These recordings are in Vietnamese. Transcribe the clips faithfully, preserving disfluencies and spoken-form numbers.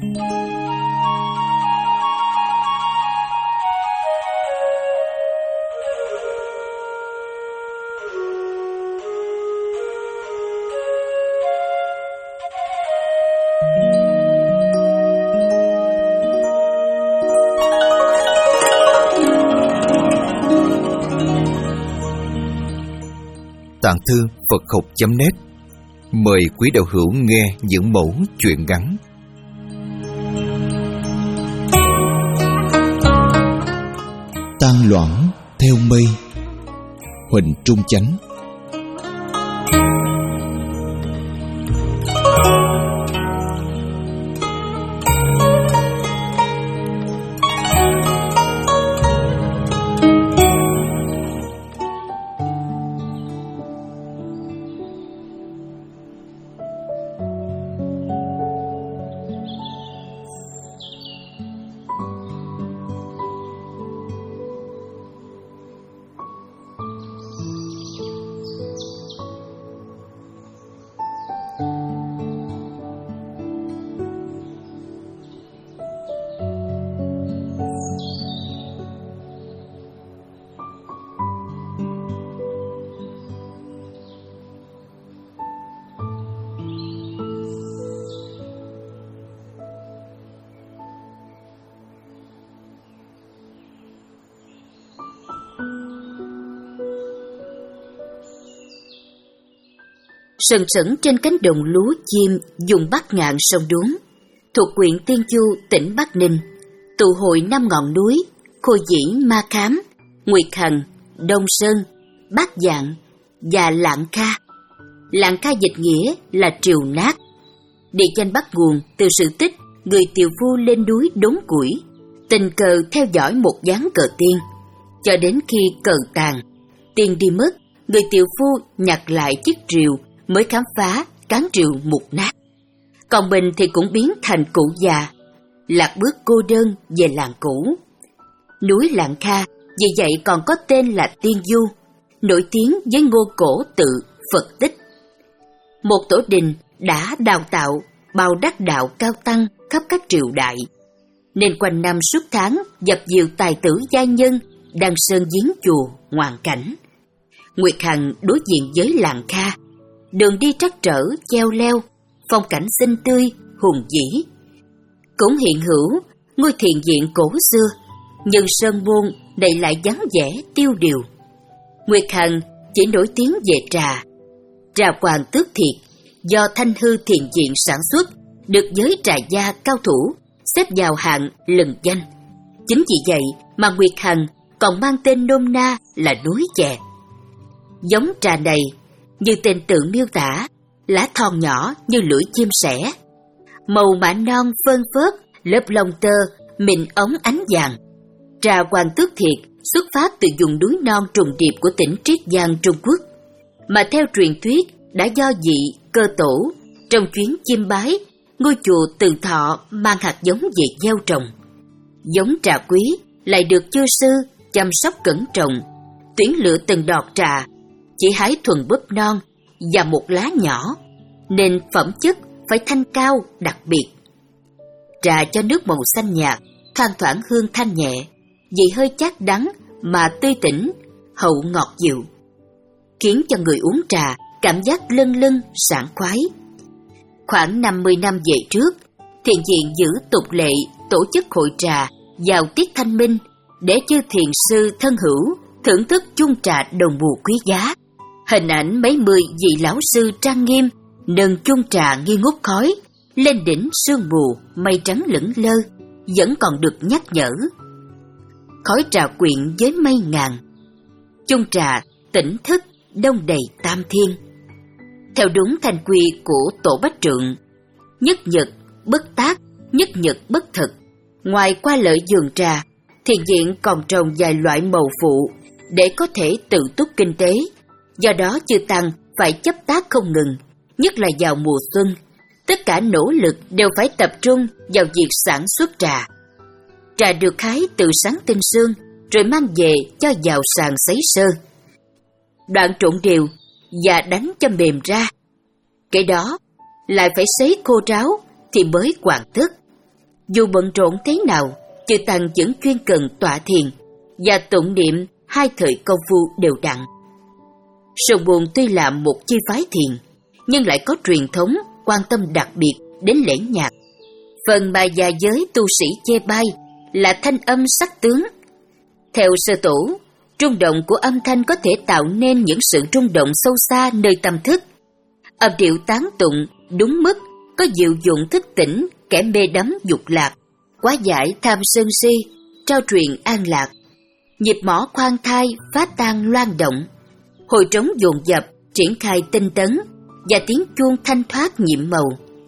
Tạng thư Phật học chấm net mời quý đạo hữu nghe những mẫu chuyện ngắn. Tan loãng theo mây. Huỳnh Trung Chánh. Sừng sững trên cánh đồng lúa chim vùng Bắc ngạn sông Đuống, thuộc huyện Tiên Du, tỉnh Bắc Ninh, tụ hội năm ngọn núi Khôi Dĩ, Ma Khám, Nguyệt Hằng, Đông Sơn, Bát Dạng và Lạng Kha. Lạng Kha dịch nghĩa là triều nát. Địa danh bắt nguồn từ sự tích người tiều phu lên núi đốn củi, tình cờ theo dõi một ván cờ tiên, cho đến khi cờ tàn, tiên đi mất, người tiều phu nhặt lại chiếc rìu mới khám phá cán rìu mục nát. Còn mình thì cũng biến thành cụ già, lạc bước cô đơn về làng cũ. Núi Lạng Kha vì vậy còn có tên là Tiên Du, nổi tiếng với ngô cổ tự Phật tích. Một tổ đình đã đào tạo bao đắc đạo cao tăng khắp các triều đại, nên quanh năm suốt tháng dập dìu tài tử gia nhân đăng sơn giếng chùa ngoạn cảnh. Nguyệt Hằng đối diện với Lạng Kha, đường đi trắc trở treo leo, phong cảnh xinh tươi hùng vĩ. Cũng hiện hữu ngôi thiền viện cổ xưa, nhưng sơn môn này lại vắng vẻ tiêu điều. Nguyệt Hằng chỉ nổi tiếng về trà. Trà Hoàng Tước Thiệt do Thanh Hư Thiền Viện sản xuất, được giới trà gia cao thủ xếp vào hạng lừng danh. Chính vì vậy mà Nguyệt Hằng còn mang tên nôm na là núi chè. Giống trà này, như tên tự miêu tả, lá thon nhỏ như lưỡi chim sẻ, màu mạ non phơn phớt, lớp lông tơ mịn ống ánh vàng. Trà Hoàng Tước Thiệt xuất phát từ vùng núi non trùng điệp của tỉnh Triết Giang, Trung Quốc, mà theo truyền thuyết đã do vị Cơ Tổ trong chuyến chiêm bái ngôi chùa Từ Thọ mang hạt giống về gieo trồng. Giống trà quý lại được chư sư chăm sóc cẩn trọng, tuyển lựa từng đọt trà, chỉ hái thuần búp non và một lá nhỏ, nên phẩm chất phải thanh cao đặc biệt. Trà cho nước màu xanh nhạt, thoang thoảng hương thanh nhẹ, vị hơi chát đắng mà tươi tỉnh, hậu ngọt dịu, khiến cho người uống trà cảm giác lâng lâng sảng khoái. Khoảng năm mươi năm về trước, thiền viện giữ tục lệ tổ chức hội trà vào tiết thanh minh để chư thiền sư thân hữu thưởng thức chung trà đầu mùa quý giá. Hình ảnh mấy mươi vị lão sư trang nghiêm nâng chung trà nghi ngút khói lên đỉnh sương mù mây trắng lững lơ vẫn còn được nhắc nhở. Khói trà quyện với mây ngàn, chung trà tỉnh thức đông đầy tam thiên. Theo đúng thanh quy của Tổ Bách Trượng, nhất nhật bất tác, nhất nhật bất thực. Ngoài qua lợi vườn trà, thiền viện còn trồng vài loại màu phụ để có thể tự túc kinh tế. Do đó chư tăng phải chấp tác không ngừng, nhất là vào mùa xuân. Tất cả nỗ lực đều phải tập trung vào việc sản xuất trà. Trà được hái từ sáng tinh sương, rồi mang về cho vào sàn sấy sơ. Đoạn trộn đều và đánh cho mềm ra. Cái đó lại phải sấy khô ráo thì mới hoàn tất. Dù bận rộn thế nào, chư tăng vẫn chuyên cần tọa thiền và tụng niệm hai thời công phu đều đặn. Sơn Buồn tuy là một chi phái thiền, nhưng lại có truyền thống quan tâm đặc biệt đến lễ nhạc. Phần mà già giới tu sĩ chê bai là thanh âm sắc tướng. Theo Sư Tổ, rung động của âm thanh có thể tạo nên những sự rung động sâu xa nơi tâm thức. Âm điệu tán tụng đúng mức có dịu dụng thức tỉnh kẻ mê đắm dục lạc, quá giải tham sân si, trao truyền an lạc. Nhịp mõ khoan thai phá tan loan động, hồi trống dồn dập triển khai tinh tấn, và tiếng chuông thanh thoát nhiệm màu.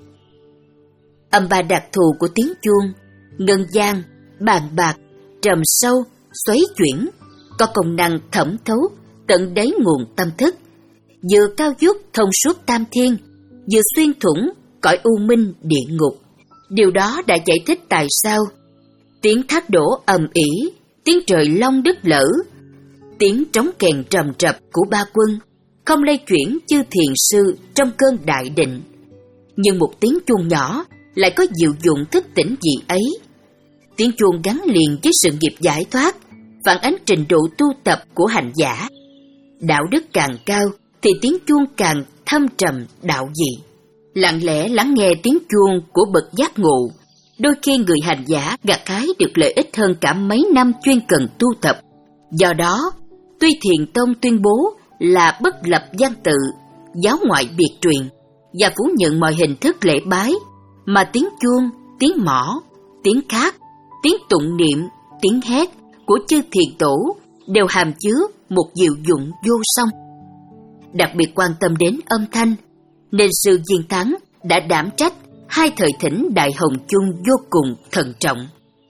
Âm ba đặc thù của tiếng chuông, ngân vang, bàn bạc, trầm sâu, xoáy chuyển, có công năng thẩm thấu tận đáy nguồn tâm thức, vừa cao vút thông suốt tam thiên, vừa xuyên thủng cõi u minh địa ngục. Điều đó đã giải thích tại sao tiếng thác đổ ầm ĩ, tiếng trời long đứt lở, tiếng trống kèn trầm trập của ba quân không lay chuyển chư thiền sư trong cơn đại định, nhưng một tiếng chuông nhỏ lại có dịu dụng thức tỉnh gì ấy. Tiếng chuông gắn liền với sự nghiệp giải thoát, phản ánh trình độ tu tập của hành giả. Đạo đức càng cao thì tiếng chuông càng thâm trầm đạo dị. Lặng lẽ lắng nghe tiếng chuông của bậc giác ngộ, đôi khi người hành giả gặt hái được lợi ích hơn cả mấy năm chuyên cần tu tập. Do đó, tuy Thiền Tông tuyên bố là bất lập văn tự, giáo ngoại biệt truyền và phủ nhận mọi hình thức lễ bái, mà tiếng chuông, tiếng mõ, tiếng khác, tiếng tụng niệm, tiếng hét của chư thiền tổ đều hàm chứa một diệu dụng vô song. Đặc biệt quan tâm đến âm thanh, nên sư Diên Thắng đã đảm trách hai thời thỉnh Đại Hồng Chung vô cùng thận trọng.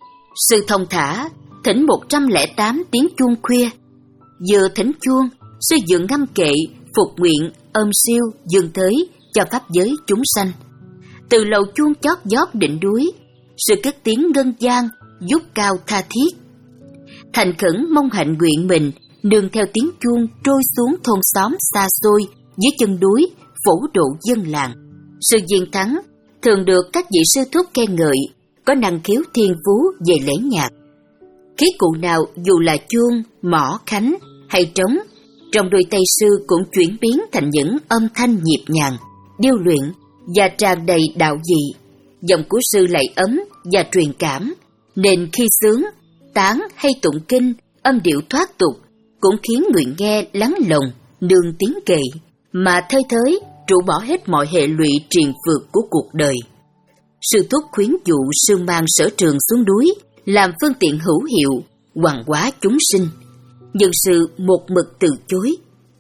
Sư thông thả thỉnh một trăm lẻ tám tiếng chuông khuya. Vừa thỉnh chuông, sư vừa ngâm kệ phục nguyện ôm siêu dương tới cho pháp giới chúng sanh. Từ lầu chuông chót vót đỉnh núi, sư cất tiếng ngân vang vút cao tha thiết, thành khẩn mong hạnh nguyện mình nương theo tiếng chuông trôi xuống thôn xóm xa xôi dưới chân núi phổ độ dân làng. Sư Diên Thắng thường được các vị sư thúc khen ngợi có năng khiếu thiên phú về lễ nhạc. Khí cụ nào dù là chuông, mõ, khánh hay trống, trong đôi tay sư cũng chuyển biến thành những âm thanh nhịp nhàng, điêu luyện và tràn đầy đạo dị. Giọng của sư lại ấm và truyền cảm, nên khi sướng, tán hay tụng kinh, âm điệu thoát tục cũng khiến người nghe lắng lòng, nương tiếng kệ, mà thơi thới trụ bỏ hết mọi hệ lụy triền phược của cuộc đời. Sư thúc khuyến dụ sư mang sở trường xuống núi, làm phương tiện hữu hiệu, hoằng hóa chúng sinh, nhưng sư một mực từ chối.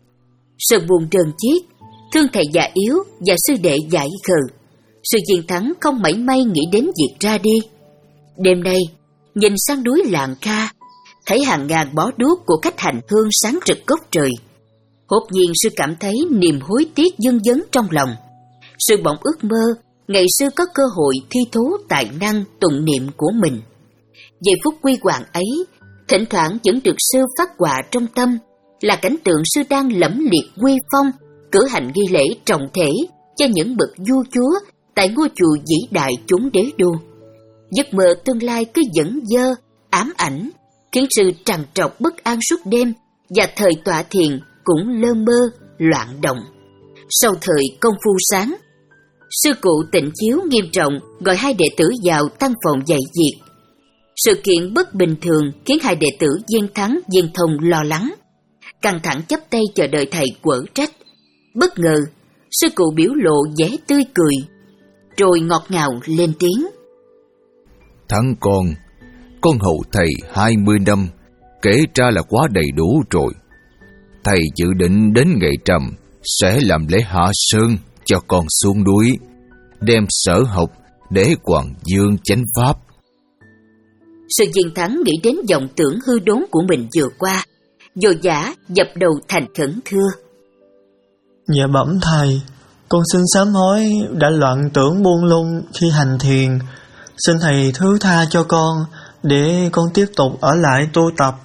Sơn buồn trần chiết, thương thầy già yếu và sư đệ dại khờ. Sư Diên Thắng không mảy may nghĩ đến việc ra đi. Đêm nay, nhìn sang núi Lạng Kha, thấy hàng ngàn bó đuốc của khách hành hương sáng rực góc trời. Hốt nhiên sư cảm thấy niềm hối tiếc dâng dấn trong lòng. Sư bỗng ước mơ ngày xưa có cơ hội thi thố tài năng tụng niệm của mình. Giây phút quy hoàng ấy, thỉnh thoảng vẫn được sư phát họa trong tâm là cảnh tượng sư đang lẫm liệt quy phong, cử hành nghi lễ trọng thể cho những bậc vua chúa tại ngôi chùa vĩ đại chốn đế đô. Giấc mơ tương lai cứ dẫn dơ, ám ảnh, khiến sư trằn trọc bất an suốt đêm, và thời tọa thiền cũng lơ mơ, loạn động. Sau thời công phu sáng, sư cụ Tịnh Chiếu nghiêm trọng gọi hai đệ tử vào tăng phòng dạy việc. Sự kiện bất bình thường khiến hai đệ tử Diên Thắng, Diên Thông lo lắng, căng thẳng chắp tay chờ đợi thầy quở trách. Bất ngờ, sư cụ biểu lộ vẻ tươi cười, rồi ngọt ngào lên tiếng: Thắng con, con hầu thầy hai mươi năm, kể ra là quá đầy đủ rồi. Thầy dự định đến ngày trầm sẽ làm lễ hạ sơn cho con xuống núi, đem sở học để Hoàng Dương chánh pháp. Sư Diên Thắng nghĩ đến vọng tưởng hư đốn của mình vừa qua, vội vã dập đầu thành khẩn thưa: Dạ bẩm thầy, con xin sám hối đã loạn tưởng buông lung khi hành thiền. Xin thầy thứ tha cho con để con tiếp tục ở lại tu tập.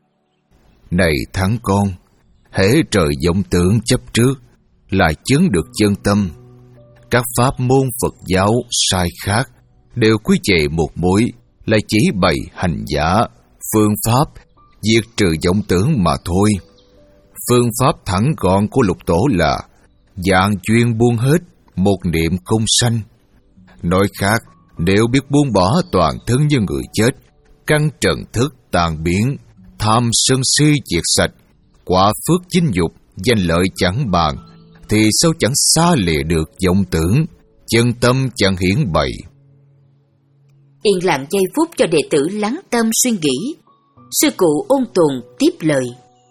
Này Thắng con, hễ trời vọng tưởng chấp trước là chứng được chân tâm. Các pháp môn Phật giáo sai khác đều quy về một mối là chỉ bày hành giả, phương pháp diệt trừ vọng tưởng mà thôi. Phương pháp thẳng gọn của Lục Tổ là dạng chuyên buông hết, một niệm không sanh. Nói khác, nếu biết buông bỏ toàn thân như người chết, căn trần thức tàn biến, tham sân si diệt sạch, quả phước chính dục, danh lợi chẳng bàn, thì sao chẳng xa lìa được vọng tưởng, chân tâm chẳng hiển bày. Yên lặng giây phút cho đệ tử lắng tâm suy nghĩ. Sư cụ ôn tồn tiếp lời.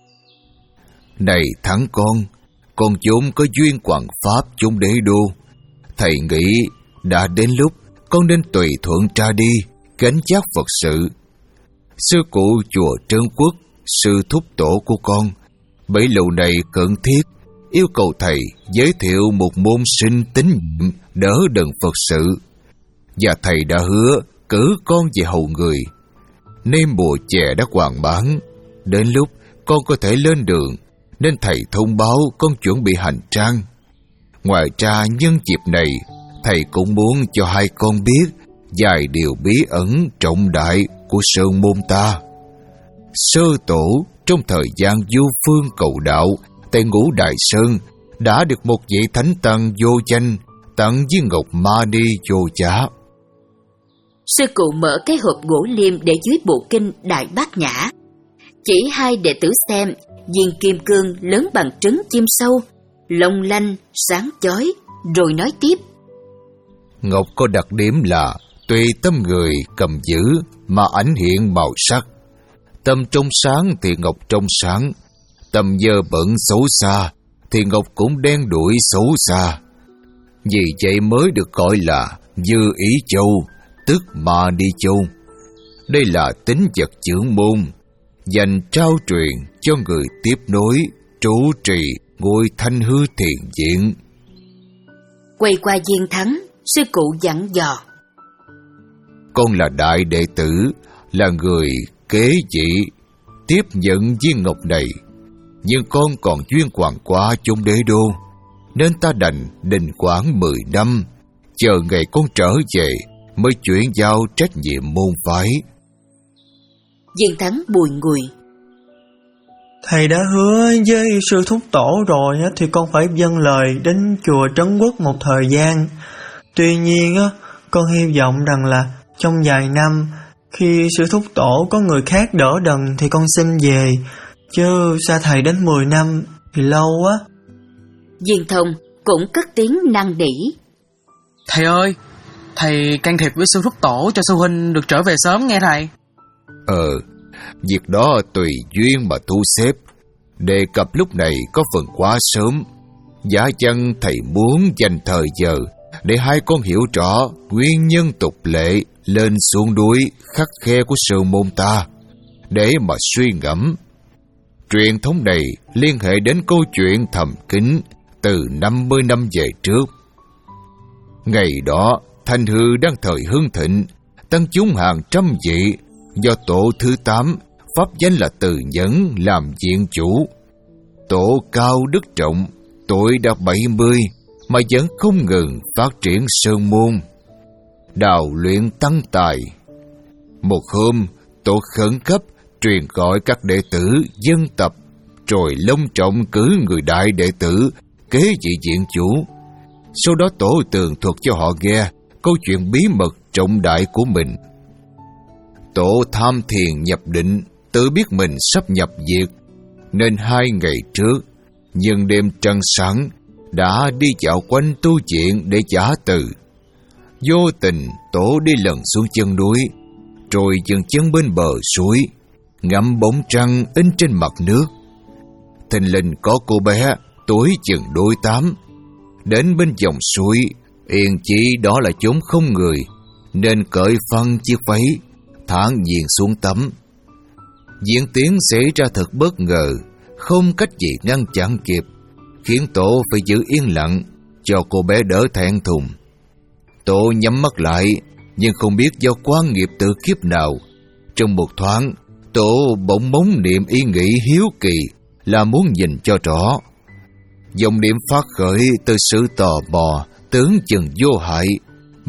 Này Thắng con, con vốn có duyên quảng pháp chung đế đô. Thầy nghĩ đã đến lúc con nên tùy thuận tra đi, gánh vác Phật sự. Sư cụ chùa Trấn Quốc, sư thúc tổ của con, bấy lâu này cận thiết, yêu cầu thầy giới thiệu một môn sinh tín nhiệm đỡ đần Phật sự. Và thầy đã hứa cử con về hầu người. Nên mùa chè đã hoàn bán, đến lúc con có thể lên đường, nên thầy thông báo con chuẩn bị hành trang. Ngoài ra nhân dịp này, thầy cũng muốn cho hai con biết vài điều bí ẩn trọng đại của sơn môn ta. Sơ tổ trong thời gian vô phương cầu đạo tại Ngũ Đại Sơn đã được một vị thánh tăng vô danh tặng với ngọc ma ni vô giá. Sư cụ mở cái hộp gỗ liêm để dưới bộ kinh Đại Bát Nhã, chỉ hai đệ tử xem viên kim cương lớn bằng trứng chim sâu, long lanh sáng chói, rồi nói tiếp. Ngọc có đặc điểm là tùy tâm người cầm giữ mà ảnh hiện màu sắc. Tâm trong sáng thì ngọc trong sáng, tâm dơ bẩn xấu xa thì ngọc cũng đen đuổi xấu xa. Vì vậy mới được gọi là Dư Ý Châu, tức Ma Đi Châu. Đây là tính vật trưởng môn, dành trao truyền cho người tiếp nối trụ trì ngôi Thanh Hư Thiền Viện. Quay qua Viên Thắng, sư cụ dặn dò. Con là đại đệ tử, là người kế vị, tiếp nhận viên ngọc này, nhưng con còn duyên hoàng quá trong đế đô, nên ta đành đình quản mười năm, chờ ngày con trở về mới chuyển giao trách nhiệm môn phái. Viên Thắng bùi ngùi. Thầy đã hứa với sư thúc tổ rồi thì con phải vâng lời đến chùa Trấn Quốc một thời gian. Tuy nhiên con hy vọng rằng là trong vài năm, khi sư thúc tổ có người khác đỡ đần thì con xin về, chứ xa thầy đến mười năm thì lâu quá. Viên Thông cũng cất tiếng năn nỉ. Thầy ơi, thầy can thiệp với sư thúc tổ cho sư huynh được trở về sớm nghe thầy. Ờ, việc đó tùy duyên mà thu xếp. Đề cập lúc này có phần quá sớm. Giả chăng thầy muốn dành thời giờ để hai con hiểu rõ nguyên nhân tục lệ lên xuống đuối khắc khe của sơn môn ta, để mà suy ngẫm. Truyền thống này liên hệ đến câu chuyện thầm kín từ năm mươi năm về trước. Ngày đó, Thanh Hư đang thời hưng thịnh, tăng chúng hàng trăm vị, do tổ thứ tám, pháp danh là Từ Nhẫn làm viện chủ. Tổ cao đức trọng, tuổi đã bảy mươi, mà vẫn không ngừng phát triển sơn môn, đào luyện tăng tài. Một hôm, tổ khẩn cấp truyền gọi các đệ tử dân tập, rồi long trọng cử người đại đệ tử kế vị viện chủ. Sau đó tổ tường thuật cho họ nghe câu chuyện bí mật trọng đại của mình. Tổ tham thiền nhập định, tự biết mình sắp nhập diệt, nên hai ngày trước, nhân đêm trăng sáng, đã đi dạo quanh tu viện để giả từ. Vô tình tổ đi lần xuống chân núi, rồi dừng chân bên bờ suối, ngắm bóng trăng in trên mặt nước. Thình lình có cô bé tuổi chừng đôi tám đến bên dòng suối, yên chỉ đó là chốn không người, nên cởi phăng chiếc váy, thản nhiên xuống tắm. Diễn tiến xảy ra thật bất ngờ, không cách gì ngăn chặn kịp, khiến tổ phải giữ yên lặng cho cô bé đỡ thẹn thùng. Tổ nhắm mắt lại, nhưng không biết do quan nghiệp tự kiếp nào, trong một thoáng tổ bỗng móng niệm ý nghĩ hiếu kỳ là muốn nhìn cho rõ. Dòng niệm phát khởi từ sự tò mò, tưởng chừng vô hại,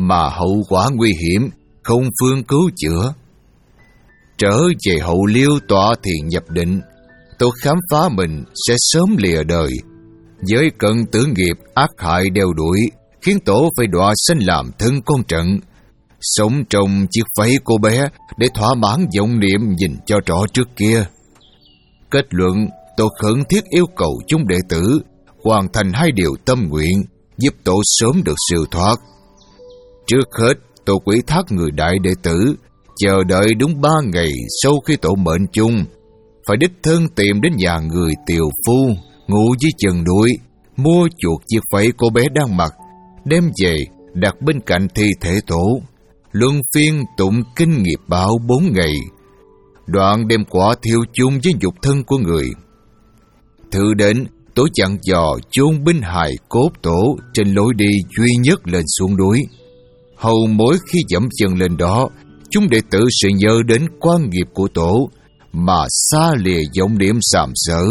mà hậu quả nguy hiểm, không phương cứu chữa. Trở về Hậu Liêu tọa thiền nhập định, tôi khám phá mình sẽ sớm lìa đời. Với cận tử nghiệp ác hại đeo đuổi, khiến tổ phải đọa sanh làm thân con trận, sống trong chiếc váy cô bé để thỏa mãn vọng niệm nhìn cho rõ trước kia. Kết luận, tôi khẩn thiết yêu cầu chúng đệ tử hoàn thành hai điều tâm nguyện, giúp tổ sớm được siêu thoát. Trước hết, tôi quỷ thác người đại đệ tử chờ đợi đúng ba ngày sau khi tổ mệnh chung, phải đích thân tìm đến nhà người tiều phu ngủ dưới chân núi, mua chuộc chiếc váy cô bé đang mặc, đem về đặt bên cạnh thi thể tổ, luân phiên tụng kinh nghiệp báo bốn ngày, đoạn đem quả thiêu chung với nhục thân của người. Thứ đến, tổ dặn dò chôn binh hài cốt tổ trên lối đi duy nhất lên xuống núi. Hầu mỗi khi dẫm chân lên đó, chúng đệ tử sẽ nhớ đến quan nghiệp của tổ mà xa lìa vọng niệm sàm sỡ.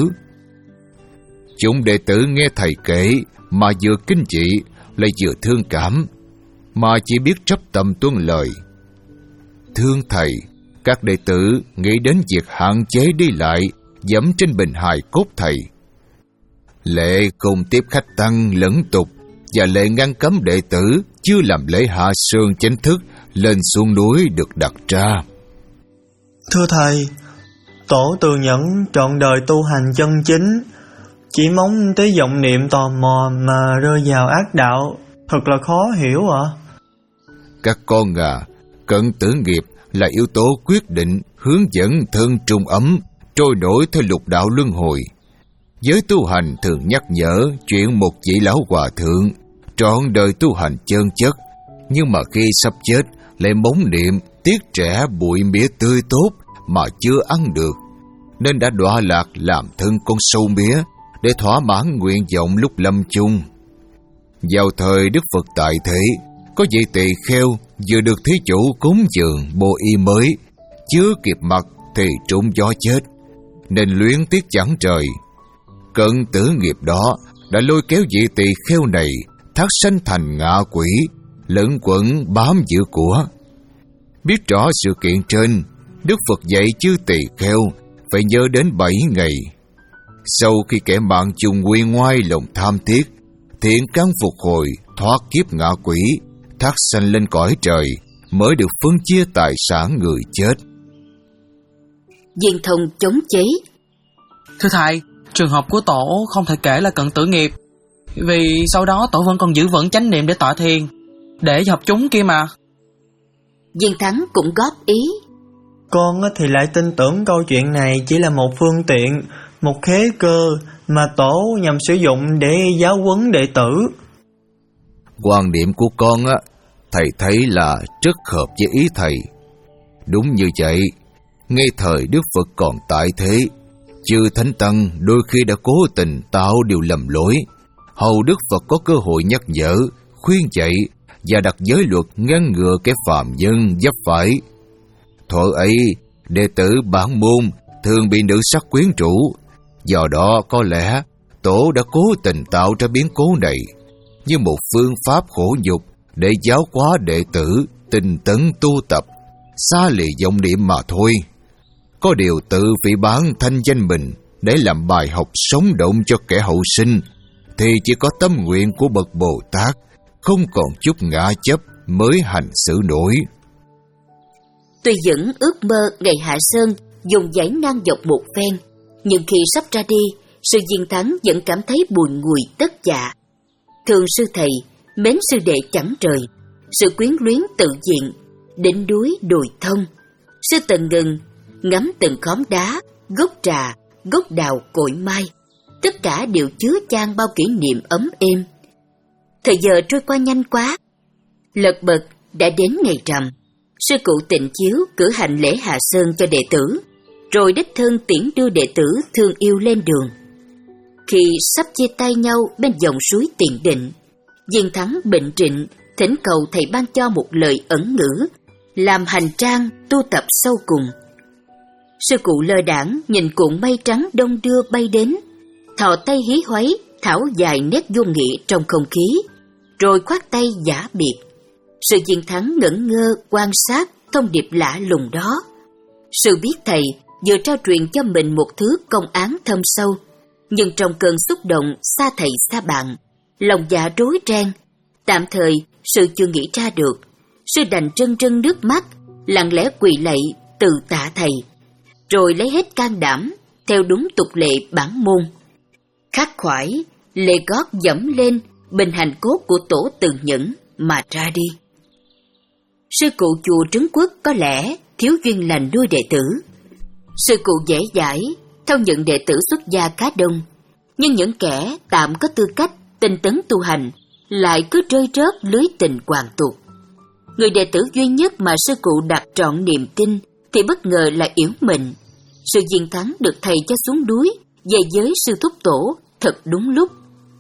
Chúng đệ tử nghe thầy kể mà vừa kinh dị lại vừa thương cảm, mà chỉ biết trấp tâm tuân lời. Thương thầy, các đệ tử nghĩ đến việc hạn chế đi lại, dẫm trên bình hài cốt thầy. Lệ cùng tiếp khách tăng lẫn tục và lệ ngăn cấm đệ tử chưa làm lễ hạ sơn chánh thức lên xuống núi được đặt ra. Thưa thầy, tổ tự nhẫn trọn đời tu hành chân chính, chỉ mong tới vọng niệm tò mò mà rơi vào ác đạo, thật là khó hiểu ạ. À? Các con à, cận tử nghiệp là yếu tố quyết định hướng dẫn thân trung ấm trôi nổi theo lục đạo luân hồi. Giới tu hành thường nhắc nhở chuyện một vị lão hòa thượng trọn đời tu hành chân chất, nhưng mà khi sắp chết lại mong niệm tiếc trẻ bụi mía tươi tốt mà chưa ăn được, nên đã đọa lạc làm thân con sâu mía để thỏa mãn nguyện vọng lúc lâm chung. Vào thời Đức Phật tại thế, có vị tỳ kheo vừa được thí chủ cúng dường bộ y mới, chưa kịp mặc thì trúng gió chết, nên luyến tiếc chẳng trời. Cận tử nghiệp đó đã lôi kéo vị tỳ kheo này thác sanh thành ngạ quỷ, lẫn quẩn bám giữ của. Biết rõ sự kiện trên, Đức Phật dạy chư tỳ kheo phải nhớ đến bảy ngày. Sau khi kẻ mạng chung quy ngoai lòng tham thiết, thiện căn phục hồi, thoát kiếp ngạ quỷ, thác sanh lên cõi trời, mới được phân chia tài sản người chết. Viên Thông chống chế. Thưa thầy, trường hợp của tổ không thể kể là cận tử nghiệp, vì sau đó tổ vẫn còn giữ vững chánh niệm để tọa thiền, để hợp chúng kia mà. Viên Thắng cũng góp ý. Con thì lại tin tưởng câu chuyện này chỉ là một phương tiện, một khế cơ mà tổ nhằm sử dụng để giáo huấn đệ tử. Quan điểm của con á, thầy thấy là rất hợp với ý thầy. Đúng như vậy, ngay thời Đức Phật còn tại thế, chư thánh tăng đôi khi đã cố tình tạo điều lầm lỗi. Hầu Đức Phật có cơ hội nhắc nhở, khuyên dạy và đặt giới luật ngăn ngừa kẻ phàm nhân dấp phải. Thuở ấy, đệ tử bản môn thường bị nữ sắc quyến rũ, do đó có lẽ tổ đã cố tình tạo ra biến cố này như một phương pháp khổ nhục để giáo hóa đệ tử tinh tấn tu tập, xa lìa vọng niệm mà thôi. Có điều tự phỉ báng thanh danh mình để làm bài học sống động cho kẻ hậu sinh, thì chỉ có tâm nguyện của bậc Bồ Tát, không còn chút ngã chấp mới hành xử nổi. Tuy vẫn ước mơ ngày hạ sơn dùng dãy ngang dọc một phen, nhưng khi sắp ra đi, sư Viên Thắng vẫn cảm thấy buồn ngùi tất dạ. Thường sư thầy, mến sư đệ chẳng trời, sự quyến luyến tự diện, đỉnh núi đồi thông, sư tận ngừng, ngắm từng khóm đá, gốc trà, gốc đào cội mai, tất cả đều chứa chan bao kỷ niệm ấm êm. Thời giờ trôi qua nhanh quá, lật bật đã đến ngày rằm. Sư cụ Tịnh Chiếu cử hành lễ hạ sơn cho đệ tử, rồi đích thân tiễn đưa đệ tử thương yêu lên đường. Khi sắp chia tay nhau bên dòng suối Tiền Định, Viên Thắng bệnh trịnh thỉnh cầu thầy ban cho một lời ẩn ngữ, làm hành trang tu tập sâu cùng. Sư cụ lơ đãng nhìn cuộn mây trắng đông đưa bay đến, thò tay hí hoáy thảo dài nét vô nghị trong không khí, rồi khoát tay giả biệt. Sư Diên Thắng ngẩn ngơ quan sát thông điệp lạ lùng đó. Sư biết thầy vừa trao truyền cho mình một thứ công án thâm sâu, nhưng trong cơn xúc động xa thầy xa bạn, lòng dạ rối ren, tạm thời sư chưa nghĩ ra được. Sư đành trân trân nước mắt, lặng lẽ quỳ lạy từ tạ thầy, rồi lấy hết can đảm theo đúng tục lệ bản môn, khắc khoải lê gót dẫm lên bình hành cốt của tổ Từ Nhẫn mà ra đi. Sư cụ chùa Trấn Quốc có lẽ thiếu duyên lành nuôi đệ tử. Sư cụ dễ dãi theo nhận đệ tử xuất gia khá đông, nhưng những kẻ tạm có tư cách tinh tấn tu hành lại cứ rơi rớt lưới tình hoàn tục. Người đệ tử duy nhất mà sư cụ đặt trọn niềm tin thì bất ngờ là Yểu Mệnh. Sư Diên Thắng được thầy cho xuống núi về với sư thúc tổ thật đúng lúc.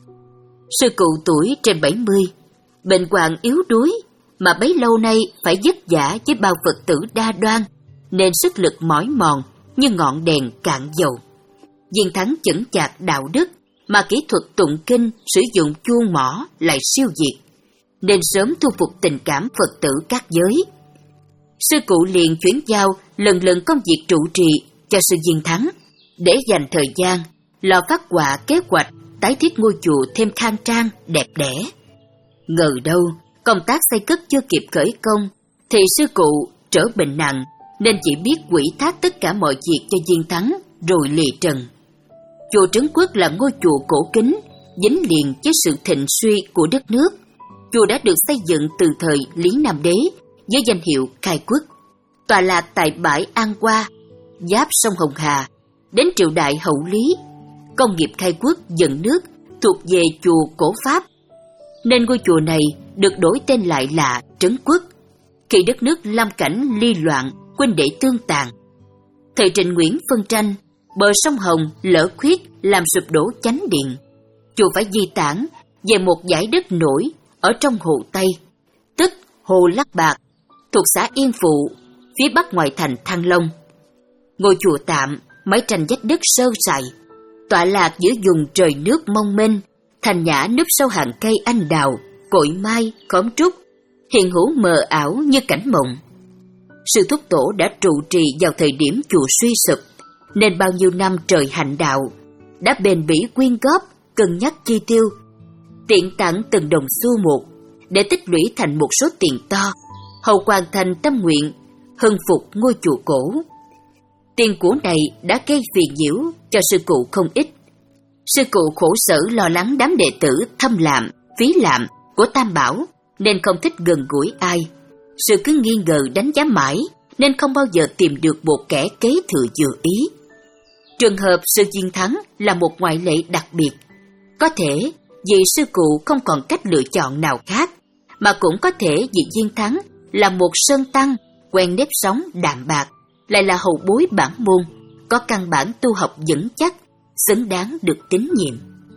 Sư cụ tuổi trên bảy mươi, bệnh hoạn yếu đuối, mà bấy lâu nay phải vất vả với bao Phật tử đa đoan, nên sức lực mỏi mòn như ngọn đèn cạn dầu. Diên Thắng chững chạc đạo đức, mà kỹ thuật tụng kinh sử dụng chuông mỏ lại siêu việt, nên sớm thu phục tình cảm Phật tử các giới. Sư cụ liền chuyển giao lần lần công việc trụ trì cho sư Diên Thắng, để dành thời gian lo phát họa kế hoạch tái thiết ngôi chùa thêm khang trang đẹp đẽ. Ngờ đâu công tác xây cất chưa kịp khởi công thì sư cụ trở bệnh nặng, nên chỉ biết ủy thác tất cả mọi việc cho Diên Thắng rồi lìa trần. Chùa Trấn Quốc là ngôi chùa cổ kính, dính liền với sự thịnh suy của đất nước. Chùa đã được xây dựng từ thời Lý Nam Đế với danh hiệu Khai Quốc, tọa lạc tại bãi An Hoa, giáp sông Hồng Hà. Đến triều đại Hậu Lý, công nghiệp khai quốc dựng nước thuộc về chùa cổ Pháp, nên ngôi chùa này được đổi tên lại là Trấn Quốc. Khi đất nước lâm cảnh ly loạn, huynh đệ tương tàn, thời Trịnh Nguyễn phân tranh, bờ sông Hồng lở khuyết làm sụp đổ chánh điện, chùa phải di tản về một dải đất nổi ở trong Hồ Tây, tức Hồ Lắc Bạc, thuộc xã Yên Phụ, phía bắc ngoại thành Thăng Long. Ngôi chùa tạm, mái tranh vách đất sơ sài, tọa lạc giữa vùng trời nước mong mênh, thành nhã núp sâu hàng cây anh đào, cội mai, khóm trúc, hiện hữu mờ ảo như cảnh mộng. Sư thúc tổ đã trụ trì vào thời điểm chùa suy sụp, nên bao nhiêu năm trời hạnh đạo, đã bền bỉ quyên góp, cân nhắc chi tiêu, tiện tặng từng đồng xu một, để tích lũy thành một số tiền to, hầu hoàn thành tâm nguyện hưng phục ngôi chùa cổ. Tiền của này đã gây phiền nhiễu cho sư cụ không ít. Sư cụ khổ sở lo lắng đám đệ tử thâm lạm, phí lạm của Tam Bảo, nên không thích gần gũi ai. Sư cứ nghi ngờ đánh giá mãi, nên không bao giờ tìm được một kẻ kế thừa vừa ý. Trường hợp sư Diên Thắng là một ngoại lệ đặc biệt. Có thể vì sư cụ không còn cách lựa chọn nào khác, mà cũng có thể vì Diên Thắng là một sơn tăng quen nếp sống đạm bạc, lại là hậu bối bản môn, có căn bản tu học vững chắc, xứng đáng được tín nhiệm.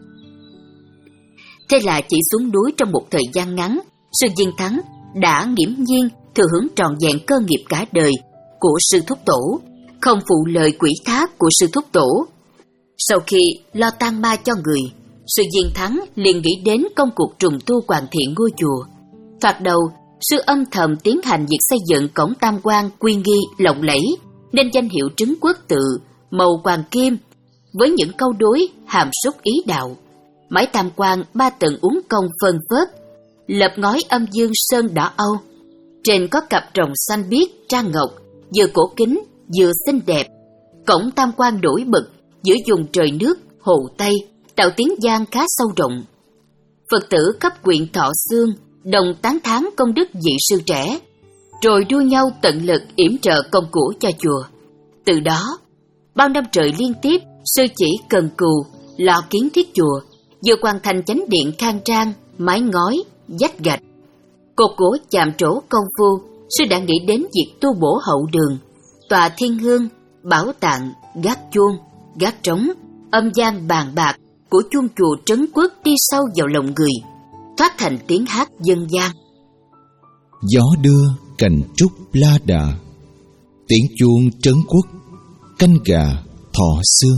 Thế là chỉ xuống núi trong một thời gian ngắn, sư Diên Thắng đã nghiễm nhiên thừa hưởng trọn vẹn cơ nghiệp cả đời của sư thúc tổ, không phụ lời quỷ thác của sư thúc tổ. Sau khi lo tang ma cho người, sư Diên Thắng liền nghĩ đến công cuộc trùng tu hoàn thiện ngôi chùa. Thoạt đầu, sư âm thầm tiến hành việc xây dựng cổng tam quan uy nghi lộng lẫy, nên danh hiệu Trấn Quốc tự màu hoàng kim với những câu đối hàm súc ý đạo. Mái tam quan ba tầng uốn cong phơn phớt, lập ngói âm dương sơn đỏ âu, trên có cặp rồng xanh biếc trang ngọc, vừa cổ kính vừa xinh đẹp. Cổng tam quan nổi bật giữa vùng trời nước Hồ Tây, tạo tiếng vang khá sâu rộng. Phật tử cấp quyện thọ xương đồng tán thán công đức vị sư trẻ, rồi đua nhau tận lực yểm trợ công của cho chùa. Từ đó, bao năm trời liên tiếp, sư chỉ cần cù lo kiến thiết chùa, vừa hoàn thành chánh điện khang trang, mái ngói, vách gạch, cột gỗ chạm trổ công phu. Sư đã nghĩ đến việc tu bổ hậu đường, tòa thiên hương, bảo tạng, gác chuông, gác trống, âm gian bàn bạc của chuông chùa Trấn Quốc đi sâu vào lòng người, thoát thành tiếng hát dân gian. Gió đưa cành trúc la đà, tiếng chuông Trấn Quốc, canh gà thọ xương.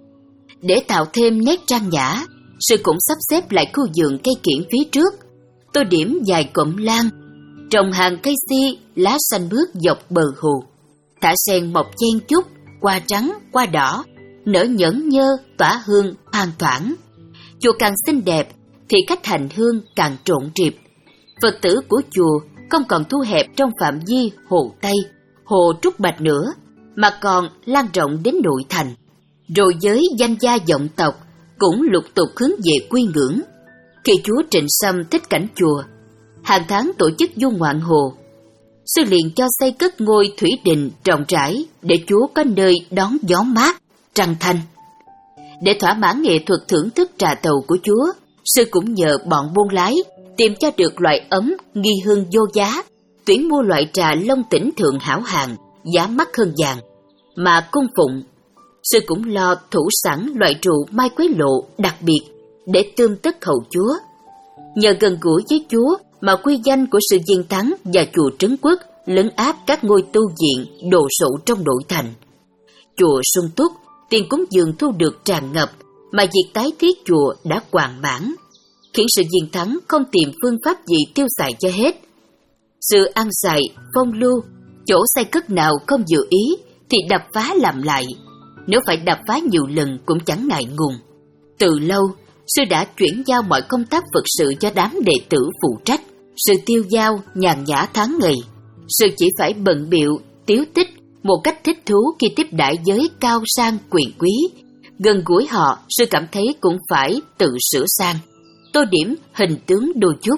Để tạo thêm nét trang nhã, sư cũng sắp xếp lại khu vườn cây kiểng phía trước, tô điểm dài cụm lan, trồng hàng cây si lá xanh mướt dọc bờ hồ. Thả sen mọc chen chúc, qua trắng, qua đỏ, nở nhẫn nhơ, tỏa hương, thoang thoảng. Chùa càng xinh đẹp thì khách hành hương càng trộn rịp. Phật tử của chùa không còn thu hẹp trong phạm vi hồ Tây, hồ Trúc Bạch nữa, mà còn lan rộng đến nội thành. Rồi giới danh gia vọng tộc cũng lục tục hướng về quy ngưỡng. Khi chúa Trịnh Sâm thích cảnh chùa, hàng tháng tổ chức du ngoạn hồ, sư liền cho xây cất ngôi thủy đình rộng rãi để chúa có nơi đón gió mát, trăng thanh. Để thỏa mãn nghệ thuật thưởng thức trà tàu của chúa, sư cũng nhờ bọn buôn lái tìm cho được loại ấm nghi hương vô giá, tuyển mua loại trà Long Tỉnh thượng hảo hàng, giá mắc hơn vàng mà cung phụng. Sư cũng lo thủ sẵn loại rượu mai quế lộ đặc biệt để tương tất hầu chúa. Nhờ gần gũi với chúa mà quy danh của sư Diên Thắng và chùa Trấn Quốc lấn áp các ngôi tu viện đồ sộ trong nội thành. Chùa sung túc, tiền cúng dường thu được tràn ngập, mà việc tái thiết chùa đã hoàn mãn, khiến sư Diên Thắng không tìm phương pháp gì tiêu xài cho hết. Sự ăn xài, phong lưu, chỗ xây cất nào không vừa ý thì đập phá làm lại. Nếu phải đập phá nhiều lần cũng chẳng ngại ngùng. Từ lâu, sư đã chuyển giao mọi công tác Phật sự cho đám đệ tử phụ trách. Sự tiêu dao, nhàn nhã tháng ngày. Sư chỉ phải bận bịu, tiếu tích một cách thích thú khi tiếp đãi giới cao sang quyền quý. Gần gũi họ, sư cảm thấy cũng phải tự sửa sang, tô điểm hình tướng đôi chút.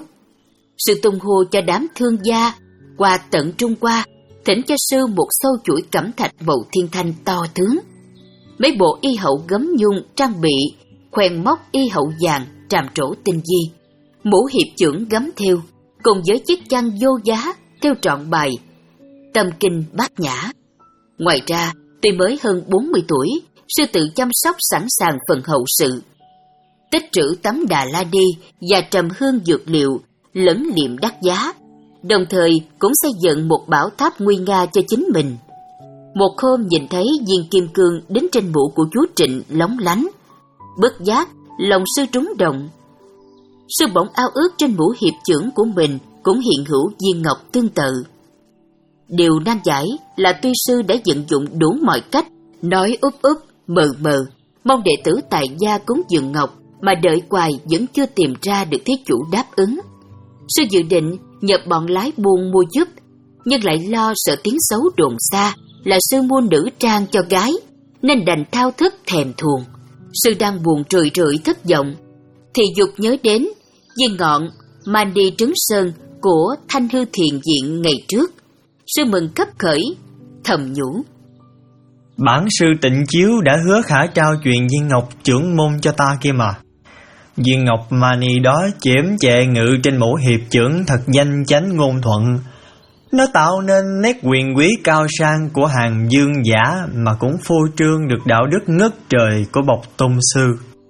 Sư tung hô cho đám thương gia qua tận Trung Hoa, thỉnh cho sư một sâu chuỗi cẩm thạch màu thiên thanh to tướng. Mấy bộ y hậu gấm nhung trang bị, khoen móc y hậu vàng tràm trổ tinh di, mũ hiệp chưởng gấm thêu, cùng với chiếc chăn vô giá theo trọn bài Tâm Kinh Bát Nhã. Ngoài ra, tuy mới hơn bốn mươi tuổi, sư tự chăm sóc sẵn sàng phần hậu sự, tích trữ tấm Đà La Đi và trầm hương dược liệu lẫn liệm đắt giá, đồng thời cũng xây dựng một bảo tháp nguy nga cho chính mình. Một hôm nhìn thấy viên kim cương đến trên mũ của chúa Trịnh lóng lánh, bất giác lòng sư trúng động. Sư bỗng ao ước trên mũ hiệp chưởng của mình cũng hiện hữu viên ngọc tương tự. Điều nan giải là tuy sư đã vận dụng đủ mọi cách, nói úp úp, mờ mờ, mong đệ tử tại gia cúng dường ngọc, mà đợi hoài vẫn chưa tìm ra được thí chủ đáp ứng. Sư dự định nhờ bọn lái buôn mua giúp, nhưng lại lo sợ tiếng xấu đồn xa là sư mua nữ trang cho gái, nên đành thao thức thèm thuồng. Sư đang buồn rười rượi thất vọng, thì dục nhớ đến viên ngọn Mani Trứng Sơn của Thanh Hư Thiền Viện ngày trước. Sư mừng khấp khởi, thầm nhủ: Bản sư Tịnh Chiếu đã hứa khả trao truyền viên ngọc trưởng môn cho ta kia mà. Viên ngọc Mani đó chễm chệ ngự trên mũ hiệp chưởng thật danh chánh ngôn thuận. Nó tạo nên nét quyền quý cao sang của hàng dương giả, mà cũng phô trương được đạo đức ngất trời của bậc tôn sư.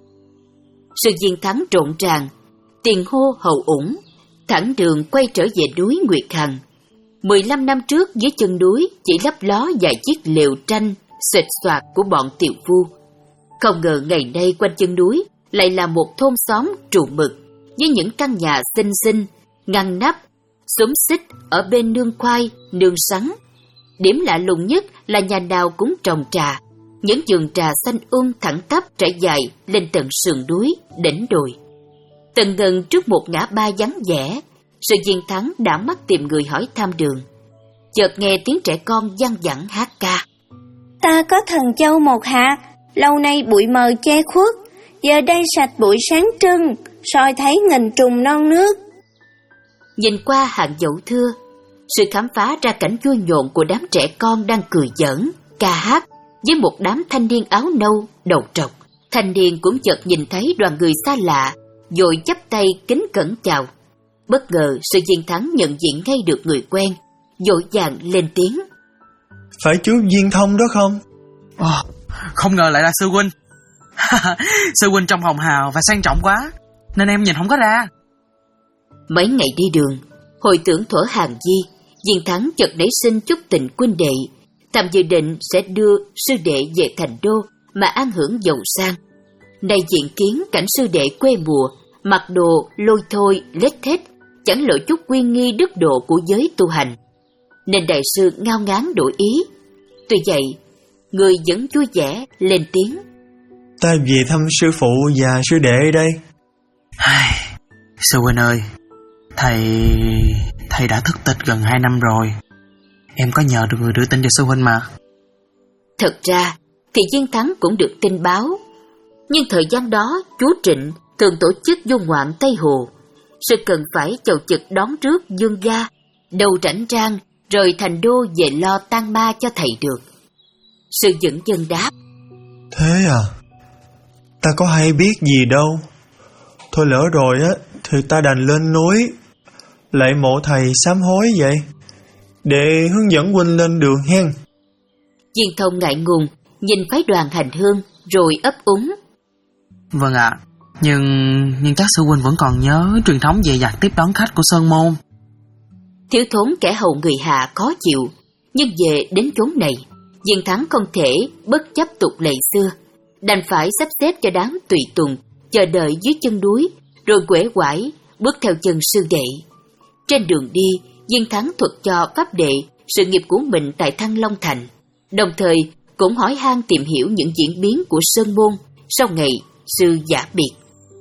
Sự Diên Thắng rộn ràng, tiền hô hậu ủng, thẳng đường quay trở về núi Nguyệt Hằng. Mười lăm năm trước dưới chân núi chỉ lấp ló vài chiếc lều tranh xệt xoạc của bọn tiểu phu. Không ngờ ngày nay quanh chân núi lại là một thôn xóm trù mực, với những căn nhà xinh xinh, ngăn nắp, xúm xích ở bên nương khoai, nương sắn. Điểm lạ lùng nhất là nhà nào cũng trồng trà, những vườn trà xanh um thẳng tắp trải dài lên tận sườn núi, đỉnh đồi. Tận gần trước một ngã ba vắng vẻ, Sự Diên Thắng đã mắt tìm người hỏi thăm đường. Chợt nghe tiếng trẻ con văng vẳng hát ca: Ta có thần châu một hạt, lâu nay bụi mờ che khuất, giờ đây sạch bụi sáng trưng, soi thấy nghìn trùng non nước. Nhìn qua hàng dậu thưa, sự khám phá ra cảnh vui nhộn của đám trẻ con đang cười giỡn, ca hát với một đám thanh niên áo nâu, đầu trọc. Thanh niên cũng chợt nhìn thấy đoàn người xa lạ, rồi chắp tay kính cẩn chào. Bất ngờ Sự Diên Thắng nhận diện ngay được người quen, vội vàng lên tiếng: Phải chú Diên Thông đó không? Oh, không ngờ lại là sư huynh. Sư huynh trông hồng hào và sang trọng quá, nên em nhìn không có ra. Mấy ngày đi đường, hồi tưởng thuở hàng di, Diên Thắng chợt nảy sinh chút tình huynh đệ, thầm dự định sẽ đưa sư đệ về thành đô mà an hưởng giàu sang. Nay diện kiến cảnh sư đệ quê mùa, mặc đồ lôi thôi lết thết, chẳng lộ chút uy nghi đức độ của giới tu hành, nên đại sư ngao ngán đổi ý. Tuy vậy, người vẫn vui vẻ lên tiếng: Ta về thăm sư phụ và sư đệ đây. Sư huynh ơi, thầy... thầy đã thất tịch gần hai năm rồi. Em có nhờ được người đưa tin cho sư huynh mà. Thật ra thì Viên Thắng cũng được tin báo, nhưng thời gian đó chú Trịnh thường tổ chức du ngoạn Tây Hồ, sự cần phải chầu trực đón rước dương gia, đầu rảnh rang rời thành đô về lo tang ma cho thầy được. Sư dẫn chân đáp: Thế à? Ta có hay biết gì đâu. Thôi lỡ rồi á thì ta đành lên núi lạy mộ thầy sám hối vậy, để hướng dẫn huynh lên đường hen. Viên Thông ngại ngùng nhìn phái đoàn hành hương rồi ấp úng: Vâng ạ, à, nhưng nhưng chắc sư huynh vẫn còn nhớ truyền thống dè dặt tiếp đón khách của Sơn Môn. Thiếu thốn kẻ hầu người hạ khó chịu, nhưng về đến chốn này, Viên Thắng không thể bất chấp tục lệ xưa, đành phải sắp xếp cho đám tùy tùng chờ đợi dưới chân núi, rồi quể quải bước theo chân sư đệ. Trên đường đi, Viên Thắng thuật cho pháp đệ sự nghiệp của mình tại Thăng Long Thành, đồng thời cũng hỏi han tìm hiểu những diễn biến của Sơn Môn sau ngày sư giả biệt.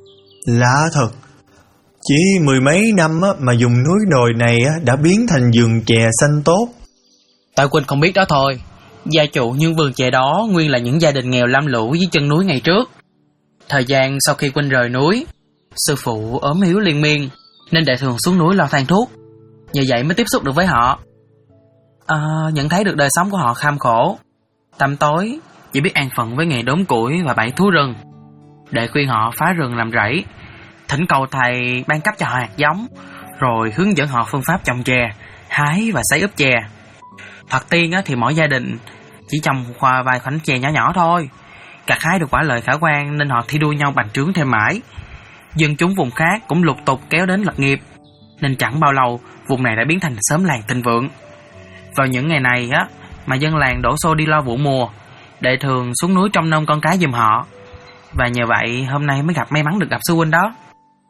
Lạ thật, chỉ mười mấy năm mà vùng núi đồi này đã biến thành vườn chè xanh tốt. Tại Quỳnh không biết đó thôi. Gia chủ những vườn chè đó nguyên là những gia đình nghèo lam lũ dưới chân núi ngày trước. Thời gian sau khi Quỳnh rời núi, sư phụ ốm yếu liên miên, nên đệ thường xuống núi lo than thuốc. Nhờ vậy mới tiếp xúc được với họ, à, nhận thấy được đời sống của họ kham khổ, tăm tối, chỉ biết an phận với nghề đốn củi và bẫy thú rừng. Đệ khuyên họ phá rừng làm rẫy, thỉnh cầu thầy ban cấp cho họ hạt giống, rồi hướng dẫn họ phương pháp trồng chè, hái và sấy ướp chè. Thoạt tiên thì mỗi gia đình chỉ trồng qua vài khoảnh chè nhỏ nhỏ thôi. Gặt hái được quả lợi khả quan nên họ thi đua nhau bành trướng thêm mãi. Dân chúng vùng khác cũng lục tục kéo đến lập nghiệp, nên chẳng bao lâu vùng này đã biến thành xóm làng thịnh vượng. Vào những ngày này á mà dân làng đổ xô đi lo vụ mùa, đệ thường xuống núi trông nom con cái giùm họ. Và nhờ vậy hôm nay mới gặp may mắn được gặp sư huynh đó.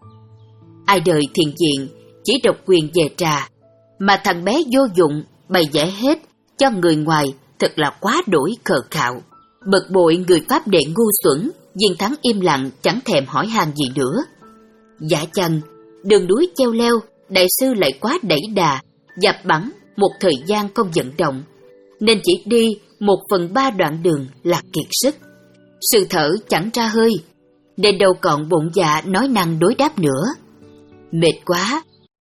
Ai đời thiền diện chỉ độc quyền về trà, mà thằng bé vô dụng bày vẽ hết cho người ngoài, thật là quá đổi khờ khạo. Bực bội người pháp đệ ngu xuẩn, Viên Thắng im lặng chẳng thèm hỏi han gì nữa. Dạ chăng đường núi treo leo, đại sư lại quá đẩy đà, dập bẵng một thời gian không vận động, nên chỉ đi một phần ba đoạn đường là kiệt sức. Sự thở chẳng ra hơi, nên đâu còn bụng dạ nói năng đối đáp nữa. Mệt quá,